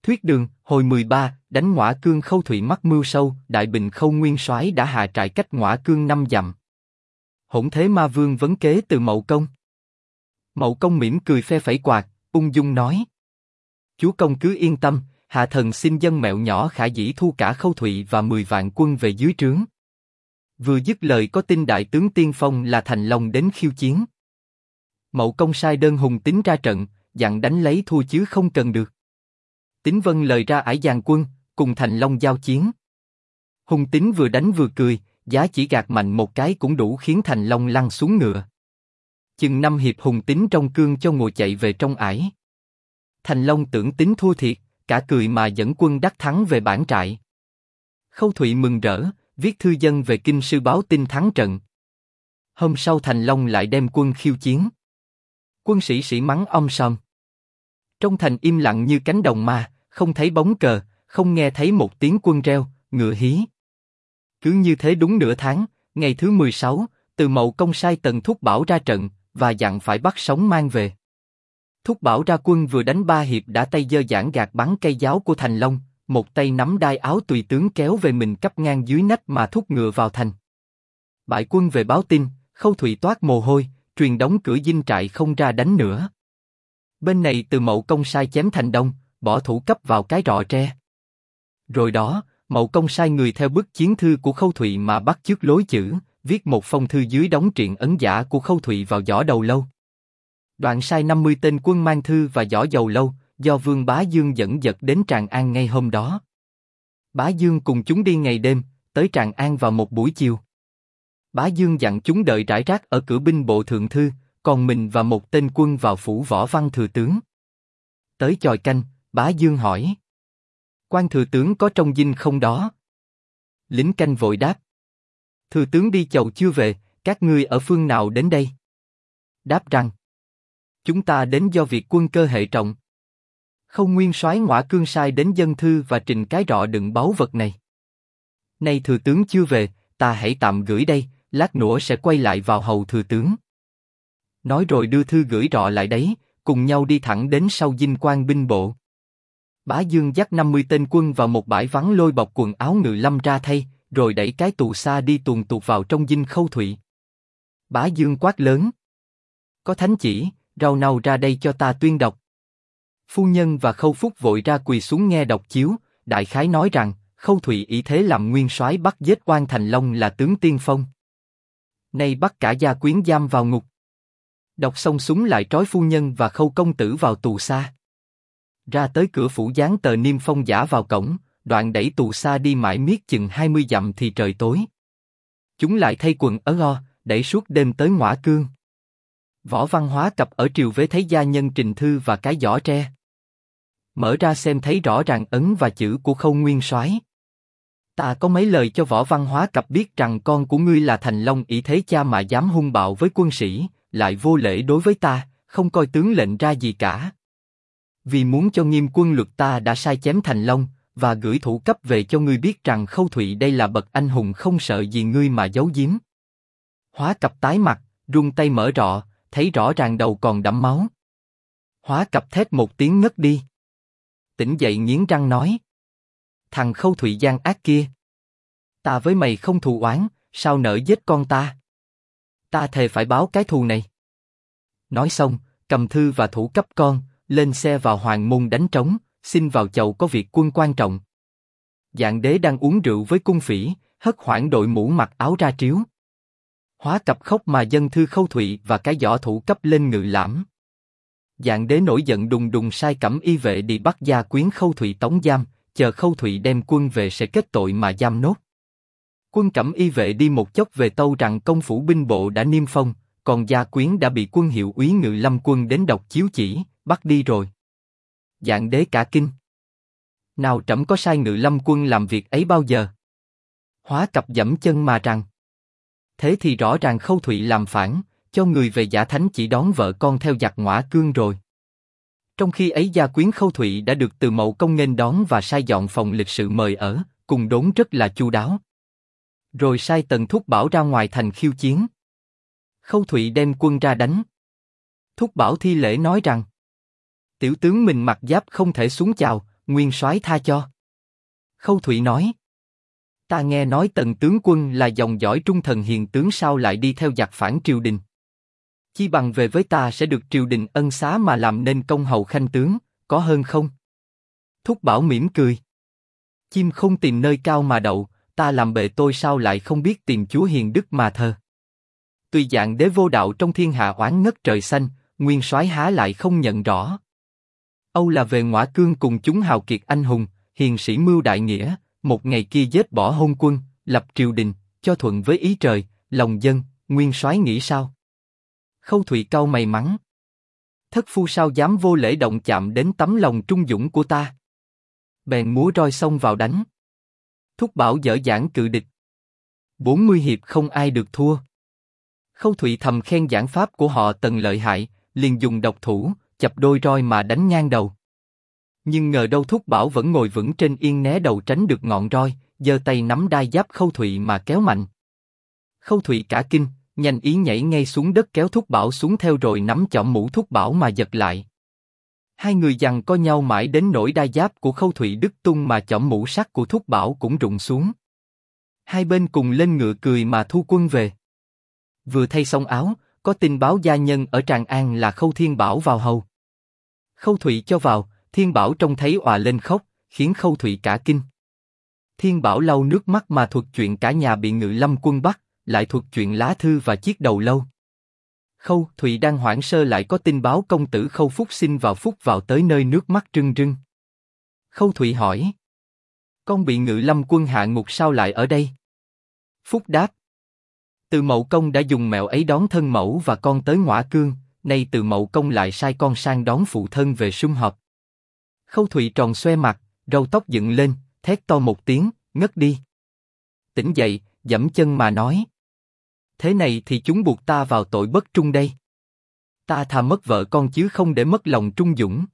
Thuyết đường, hồi 13, đánh Ngõa Cương. Khâu Thụy mắc mưu sâu, Đại Bình Khâu nguyên soái đã hạ trại cách Ngõa Cương 5 dặm. Hỗn Thế Ma Vương vấn kế từ Mậu Công. Mậu Công mỉm cười phe phẩy quạt, ung dung nói: Chúa công cứ yên tâm, hạ thần xin dân mẹo nhỏ khả dĩ thu cả Khâu Thụy và 10 vạn quân về dưới trướng. Vừa dứt lời có tin đại tướng tiên phong là Thành Long đến khiêu chiến. Mậu Công sai đơn Hùng Tín ra trận, dặn đánh lấy thua chứ không cần được. Tín vâng lời ra ải dàn quân, cùng Thành Long giao chiến. Hùng Tín vừa đánh vừa cười, giá chỉ gạt mạnh một cái cũng đủ khiến Thành Long lăn xuống ngựa. Chừng 5 hiệp Hùng Tín trong cương cho ngồi chạy về trong ải. Thành Long tưởng Tín thua thiệt, cả cười mà dẫn quân đắc thắng về bản trại. Khâu Thụy mừng rỡ, viết thư dân về kinh sư báo tin thắng trận. Hôm sau Thành Long lại đem quân khiêu chiến. Quân sĩ sĩ mắng om sòm. Trong thành im lặng như cánh đồng ma, không thấy bóng cờ, không nghe thấy một tiếng quân reo, ngựa hí. Cứ như thế đúng nửa tháng, ngày thứ 16, Từ Mậu Công sai Tần Thúc Bảo ra trận, và dặn phải bắt sống mang về. Thúc Bảo ra quân vừa đánh 3 hiệp đã tay giơ giảng gạt bắn cây giáo của Thành Long, một tay nắm đai áo tùy tướng kéo về mình cắp ngang dưới nách mà thúc ngựa vào thành. Bại quân về báo tin, Khâu Thụy toát mồ hôi, truyền đóng cửa dinh trại không ra đánh nữa. Bên này Từ Mậu Công sai chém Thành Đông, bỏ thủ cấp vào cái rọ tre. Rồi đó, Mậu Công sai người theo bức chiến thư của Khâu Thụy mà bắt chước lối chữ, viết một phong thư dưới đóng triện ấn giả của Khâu Thụy vào giỏ đầu lâu. Đoạn sai 50 tên quân mang thư và giỏ dầu lâu, do Vương Bá Dương dẫn dật đến Tràng An ngay hôm đó. Bá Dương cùng chúng đi ngày đêm, tới Tràng An vào một buổi chiều. Bá Dương dặn chúng đợi rải rác ở cửa binh bộ thượng thư, còn mình và một tên quân vào phủ Võ Văn thừa tướng. Tới chòi canh, Bá Dương hỏi: Quan thừa tướng có trong dinh không đó? Lính canh vội đáp: Thừa tướng đi chầu chưa về, các ngươi ở phương nào đến đây? Đáp rằng: Chúng ta đến do việc quân cơ hệ trọng. Khâu nguyên soái Ngõa Cương sai đến dân thư và trình cái rọ đựng báu vật này. Nay thừa tướng chưa về, ta hãy tạm gửi đây, lát nữa sẽ quay lại vào hầu thừa tướng. Nói rồi đưa thư gửi rọ lại đấy, cùng nhau đi thẳng đến sau dinh quan binh bộ. Bá Dương dắt 50 tên quân vào một bãi vắng lôi bọc quần áo ngự lâm ra thay, rồi đẩy cái tù xa đi tuồn tuột vào trong dinh Khâu Thụy. Bá Dương quát lớn: Có thánh chỉ, rao nau ra đây cho ta tuyên đọc. Phu nhân và Khâu Phúc vội ra quỳ xuống nghe đọc chiếu, đại khái nói rằng Khâu Thụy ý thế làm nguyên soái bắt giết quan Thành Long là tướng tiên phong. Nay bắt cả gia quyến giam vào ngục. Đọc xong súng lại trói phu nhân và Khâu công tử vào tù xa. Ra tới cửa phủ dán tờ niêm phong giả vào cổng, đoạn đẩy tù xa đi mãi miết chừng 20 dặm thì trời tối. Chúng lại thay quần ớ đẩy suốt đêm tới Ngõa Cương. Võ Văn Hóa Cập ở triều vế thấy gia nhân trình thư và cái giỏ tre. Mở ra xem thấy rõ ràng ấn và chữ của Khâu nguyên soái. Ta có mấy lời cho Võ Văn Hóa Cập biết rằng con của ngươi là Thành Long ỷ thế cha mà dám hung bạo với quân sĩ, lại vô lễ đối với ta, không coi tướng lệnh ra gì cả. Vì muốn cho nghiêm quân luật ta đã sai chém Thành Long, và gửi thủ cấp về cho ngươi biết rằng Khâu Thụy đây là bậc anh hùng không sợ gì ngươi mà giấu giếm. Hóa Cập tái mặt, run tay mở rọ, thấy rõ ràng đầu còn đẫm máu. Hóa Cập thét một tiếng ngất đi. Tỉnh dậy nghiến răng nói: Thằng Khâu Thụy gian ác kia, ta với mày không thù oán, sao nỡ giết con ta? Ta thề phải báo cái thù này. Nói xong, cầm thư và thủ cấp con, lên xe vào Hoàng Môn đánh trống, xin vào chầu có việc quân quan trọng. Dạng Đế đang uống rượu với cung phỉ, hất hoảng đội mũ mặc áo ra triếu. Hóa Cập khóc mà dâng thư Khâu Thụy và cái giỏ thủ cấp lên ngự lãm. Dạng Đế nổi giận đùng đùng sai cẩm y vệ đi bắt gia quyến Khâu Thụy tống giam, chờ Khâu Thụy đem quân về sẽ kết tội mà giam nốt. Quân cẩm y vệ đi một chốc về tâu rằng công phủ binh bộ đã niêm phong, còn gia quyến đã bị quân hiệu úy ngự lâm quân đến đọc chiếu chỉ, bắt đi rồi. Dạng Đế cả kinh. Nào trẫm có sai ngự lâm quân làm việc ấy bao giờ? Hóa Cập dẫm chân mà rằng: Thế thì rõ ràng Khâu Thụy làm phản, cho người về giả thánh chỉ đón vợ con theo giặc Ngõa Cương rồi. Trong khi ấy gia quyến Khâu Thụy đã được Từ Mậu Công nghênh đón và sai dọn phòng lịch sự mời ở, cùng đốn rất là chu đáo. Rồi sai Tần Thúc Bảo ra ngoài thành khiêu chiến. Khâu Thụy đem quân ra đánh. Thúc Bảo thi lễ nói rằng: Tiểu tướng mình mặc giáp không thể xuống chào, nguyên soái tha cho. Khâu Thụy nói. Ta nghe nói Tần tướng quân là dòng dõi trung thần hiền tướng, sao lại đi theo giặc phản triều đình? Chi bằng về với ta sẽ được triều đình ân xá mà làm nên công hầu khanh tướng, có hơn không? Thúc Bảo mỉm cười. Chim không tìm nơi cao mà đậu, ta làm bệ tôi sao lại không biết tìm chúa hiền đức mà thờ? Tuy dạng đế vô đạo trong thiên hạ oán ngất trời xanh, nguyên soái há lại không nhận rõ. Âu là về Ngõa Cương cùng chúng hào kiệt anh hùng, hiền sĩ mưu đại nghĩa, một ngày kia giết bỏ hôn quân, lập triều đình, cho thuận với ý trời, lòng dân, nguyên soái nghĩ sao? Khâu Thụy cau mày mắng. Thất phu sao dám vô lễ động chạm đến tấm lòng trung dũng của ta? Bèn múa roi xông vào đánh. Thúc Bảo dở dãn cự địch. 40 hiệp không ai được thua. Khâu Thụy thầm khen giảng pháp của họ Tần lợi hại, liền dùng độc thủ, chập đôi roi mà đánh ngang đầu. Nhưng ngờ đâu Thúc Bảo vẫn ngồi vững trên yên né đầu tránh được ngọn roi, giơ tay nắm đai giáp Khâu Thụy mà kéo mạnh. Khâu Thụy cả kinh, nhanh ý nhảy ngay xuống đất kéo Thúc Bảo xuống theo rồi nắm chỏm mũ Thúc Bảo mà giật lại. Hai người giằng co nhau mãi đến nỗi đai giáp của Khâu Thụy đứt tung mà chỏm mũ sắt của Thúc Bảo cũng rụng xuống. Hai bên cùng lên ngựa cười mà thu quân về. Vừa thay xong áo, có tin báo gia nhân ở Tràng An là Khâu Thiên Bảo vào hầu. Khâu Thụy cho vào, Thiên Bảo trông thấy òa lên khóc, khiến Khâu Thụy cả kinh. Thiên Bảo lau nước mắt mà thuật chuyện cả nhà bị Ngự Lâm quân bắt, lại thuật chuyện lá thư và chiếc đầu lâu. Khâu Thụy đang hoảng sơ lại có tin báo công tử Khâu Phúc sinh Phúc vào tới nơi nước mắt rưng rưng. Khâu Thụy hỏi. Con bị Ngự Lâm quân hạ ngục sao lại ở đây? Phúc đáp. Từ Mậu Công đã dùng mẹo ấy đón thân mẫu và con tới Ngõa Cương, nay Từ Mậu Công lại sai con sang đón phụ thân về sum họp. Khâu Thụy tròn xoe mặt, râu tóc dựng lên, thét to một tiếng, ngất đi. Tỉnh dậy, giẫm chân mà nói. Thế này thì chúng buộc ta vào tội bất trung đây. Ta thà mất vợ con chứ không để mất lòng trung dũng.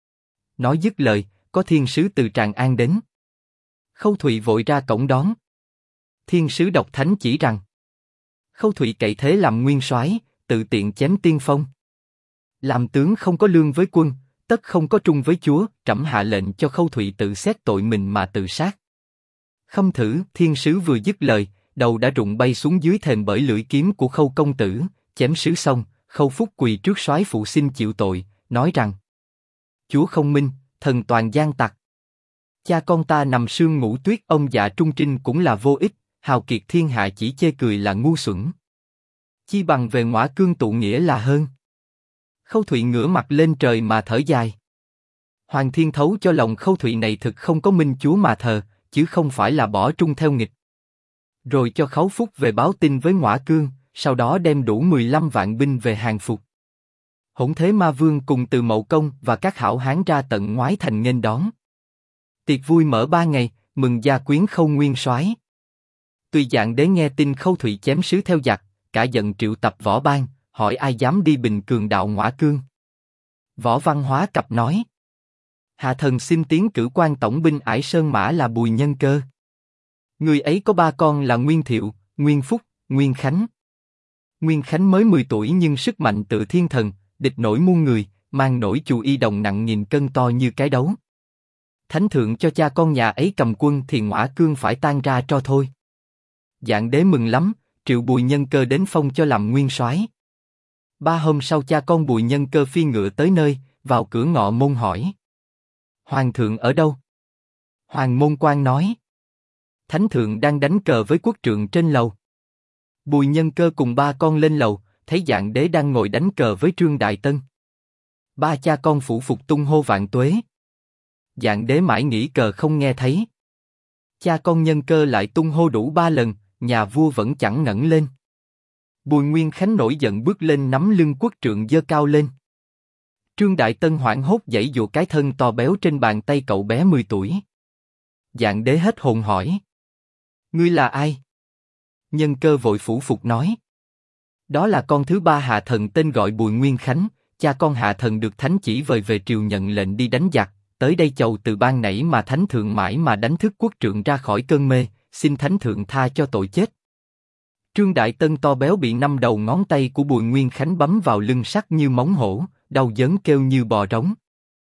Nói dứt lời, có thiên sứ từ Tràng An đến. Khâu Thụy vội ra cổng đón. Thiên sứ đọc thánh chỉ rằng. Khâu Thụy cậy thế làm nguyên soái, tự tiện chém tiên phong. Làm tướng không có lương với quân, tất không có trung với chúa. Trẫm hạ lệnh cho Khâu Thụy tự xét tội mình mà tự sát. Khâm thử, thiên sứ vừa dứt lời, đầu đã rụng bay xuống dưới thềm bởi lưỡi kiếm của Khâu công tử. Chém sứ xong, Khâu Phúc quỳ trước soái phụ xin chịu tội, nói rằng: Chúa không minh, thần toàn gian tặc. Cha con ta nằm sương ngủ tuyết, ông già trung trinh cũng là vô ích, hào kiệt thiên hạ chỉ chê cười là ngu xuẩn. Chi bằng về Ngõa Cương tụ nghĩa là hơn. Khâu Thụy ngửa mặt lên trời mà thở dài. Hoàng thiên thấu cho lòng Khâu Thụy này thực không có minh chúa mà thờ, chứ không phải là bỏ trung theo nghịch. Rồi cho Khấu Phúc về báo tin với Ngõa Cương, sau đó đem đủ 15 vạn binh về hàng phục. Hỗn Thế Ma Vương cùng Từ Mậu Công và các hảo hán ra tận Ngoái thành nghênh đón. Tiệc vui mở 3 ngày, mừng gia quyến Khâu nguyên soái. Tuy dạng đế nghe tin Khâu Thụy chém sứ theo giặc, cả giận triệu tập võ ban, hỏi ai dám đi bình cường đạo Ngõa Cương. Võ Văn Hóa cập nói: Hạ thần xin tiến cử quan tổng binh Ải Sơn Mã là Bùi Nhân Cơ. Người ấy có 3 con là Nguyên Thiệu, Nguyên Phúc, Nguyên Khánh. Nguyên Khánh mới 10 tuổi nhưng sức mạnh tự thiên thần, địch nổi muôn người, mang nổi chù y đồng nặng 1000 cân to như cái đấu. Thánh thượng cho cha con nhà ấy cầm quân thì Ngõa Cương phải tan ra cho thôi. Dạng đế mừng lắm, triệu Bùi Nhân Cơ đến phong cho làm nguyên soái. 3 hôm sau cha con Bùi Nhân Cơ phi ngựa tới nơi, vào cửa ngọ môn hỏi: Hoàng thượng ở đâu? Hoàng môn quan nói: Thánh thượng đang đánh cờ với quốc trượng trên lầu. Bùi Nhân Cơ cùng 3 con lên lầu, thấy dạng đế đang ngồi đánh cờ với Trương Đại Tân. 3 cha con phủ phục tung hô vạn tuế. Dạng đế mãi nghĩ cờ không nghe thấy. Cha con Nhân Cơ lại tung hô đủ 3 lần, nhà vua vẫn chẳng ngẩng lên. Bùi Nguyên Khánh nổi giận bước lên nắm lưng quốc trượng giơ cao lên. Trương Đại Tân hoảng hốt giãy giụa cái thân to béo trên bàn tay cậu bé 10 tuổi. Dạng đế hết hồn hỏi: Ngươi là ai? Nhân Cơ vội phủ phục nói: Đó là con thứ 3 hạ thần tên gọi Bùi Nguyên Khánh, cha con hạ thần được thánh chỉ vời về triều nhận lệnh đi đánh giặc, tới đây chầu từ ban nãy mà thánh thượng mãi mà đánh thức quốc trượng ra khỏi cơn mê, xin thánh thượng tha cho tội chết. Trương Đại Tân to béo bị 5 đầu ngón tay của Bùi Nguyên Khánh bấm vào lưng sắt như móng hổ, đau đớn kêu như bò rống.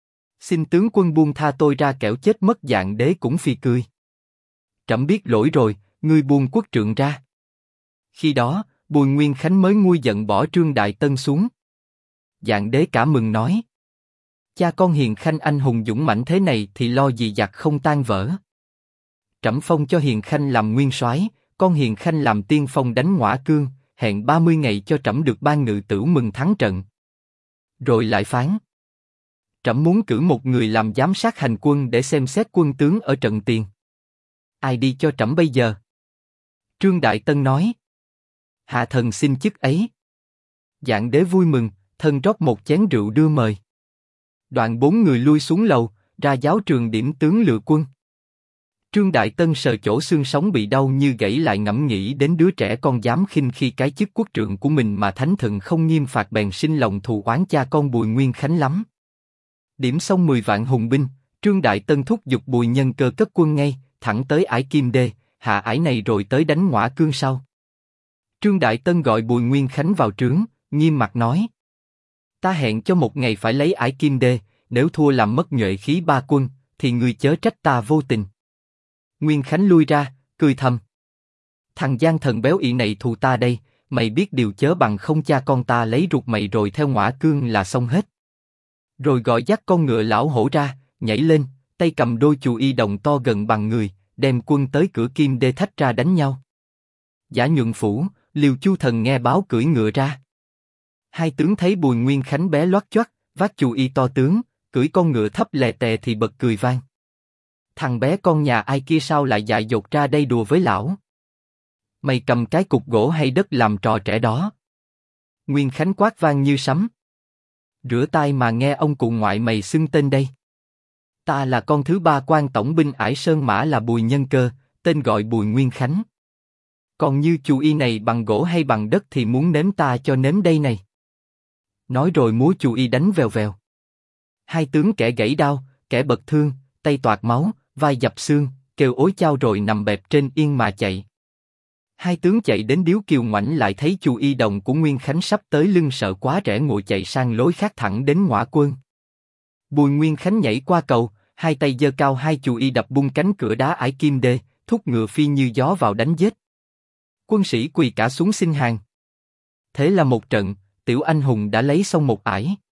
Xin tướng quân buông tha tôi ra, kẻo chết mất Dạng Đế cũng phì cười. Trẫm biết lỗi rồi, ngươi buông quốc trượng ra. Khi đó, Bùi Nguyên Khánh mới nguôi giận bỏ Trương Đại Tân xuống. Dạng Đế cả mừng nói: cha con Hiền Khanh anh hùng dũng mãnh thế này thì lo gì giặc không tan vỡ. Trẫm phong cho Hiền Khanh làm nguyên soái, con Hiền Khanh làm tiên phong đánh Ngõa Cương, hẹn 30 ngày cho trẫm được ban ngự tửu mừng thắng trận. Rồi lại phán: trẫm muốn cử một người làm giám sát hành quân để xem xét quân tướng ở trận tiền. Ai đi cho trẫm bây giờ? Trương Đại Tân nói: hạ thần xin chức ấy. Dạng Đế vui mừng, thân rót một chén rượu đưa mời. Đoạn 4 người lui xuống lầu, ra giáo trường điểm tướng lựa quân. Trương Đại Tân sờ chỗ xương sống bị đau như gãy, lại ngẫm nghĩ đến đứa trẻ con dám khinh khi cái chức quốc trượng của mình mà thánh thượng không nghiêm phạt, bèn sinh lòng thù oán cha con Bùi Nguyên Khánh lắm. Điểm xong 10 vạn hùng binh, Trương Đại Tân thúc giục Bùi Nhân Cơ cất quân ngay, thẳng tới ải Kim Đê, hạ ải này rồi tới đánh Ngõa Cương sau. Trương Đại Tân gọi Bùi Nguyên Khánh vào trướng, nghiêm mặt nói: ta hẹn cho một ngày phải lấy ải Kim Đê, nếu thua làm mất nhuệ khí ba quân, thì ngươi chớ trách ta vô tình. Nguyên Khánh lui ra, cười thầm: thằng gian thần béo ị này thù ta đây, mày biết điều chớ bằng không cha con ta lấy ruột mày rồi theo Ngõa Cương là xong hết. Rồi gọi dắt con ngựa lão hổ ra, nhảy lên, tay cầm đôi chù y đồng to gần bằng người, đem quân tới cửa Kim Đê thách ra đánh nhau. Giả Nhuận Phủ, Liêu Chu Thần nghe báo cưỡi ngựa ra. Hai tướng thấy Bùi Nguyên Khánh bé loắt choắt, vác chù y to tướng, cưỡi con ngựa thấp lè tè thì bật cười vang. Thằng bé con nhà ai kia sao lại dại dột ra đây đùa với lão? Mày cầm cái cục gỗ hay đất làm trò trẻ đó? Nguyên Khánh quát vang như sấm: rửa tai mà nghe ông cụ ngoại mày xưng tên đây. Ta là con thứ ba quan tổng binh ải Sơn Mã, là Bùi Nhân Cơ, tên gọi Bùi Nguyên Khánh. Còn như chù y này bằng gỗ hay bằng đất thì muốn nếm ta cho nếm đây này. Nói rồi múa chù y đánh vèo vèo. Hai tướng kẻ gãy đao, kẻ bật thương, tay toạc máu, vai dập xương, kêu ối chao rồi nằm bẹp trên yên mà chạy. Hai tướng chạy đến điếu kiều ngoảnh lại thấy chù y đồng của Nguyên Khánh sắp tới lưng, sợ quá rẽ ngồi chạy sang lối khác thẳng đến Ngõa Quân. Bùi Nguyên Khánh nhảy qua cầu, hai tay giơ cao hai chù y đập bung cánh cửa đá ải Kim Đê, thúc ngựa phi như gió vào đánh giết. Quân sĩ quỳ cả xuống xin hàng. Thế là một trận, tiểu anh hùng đã lấy xong một ải.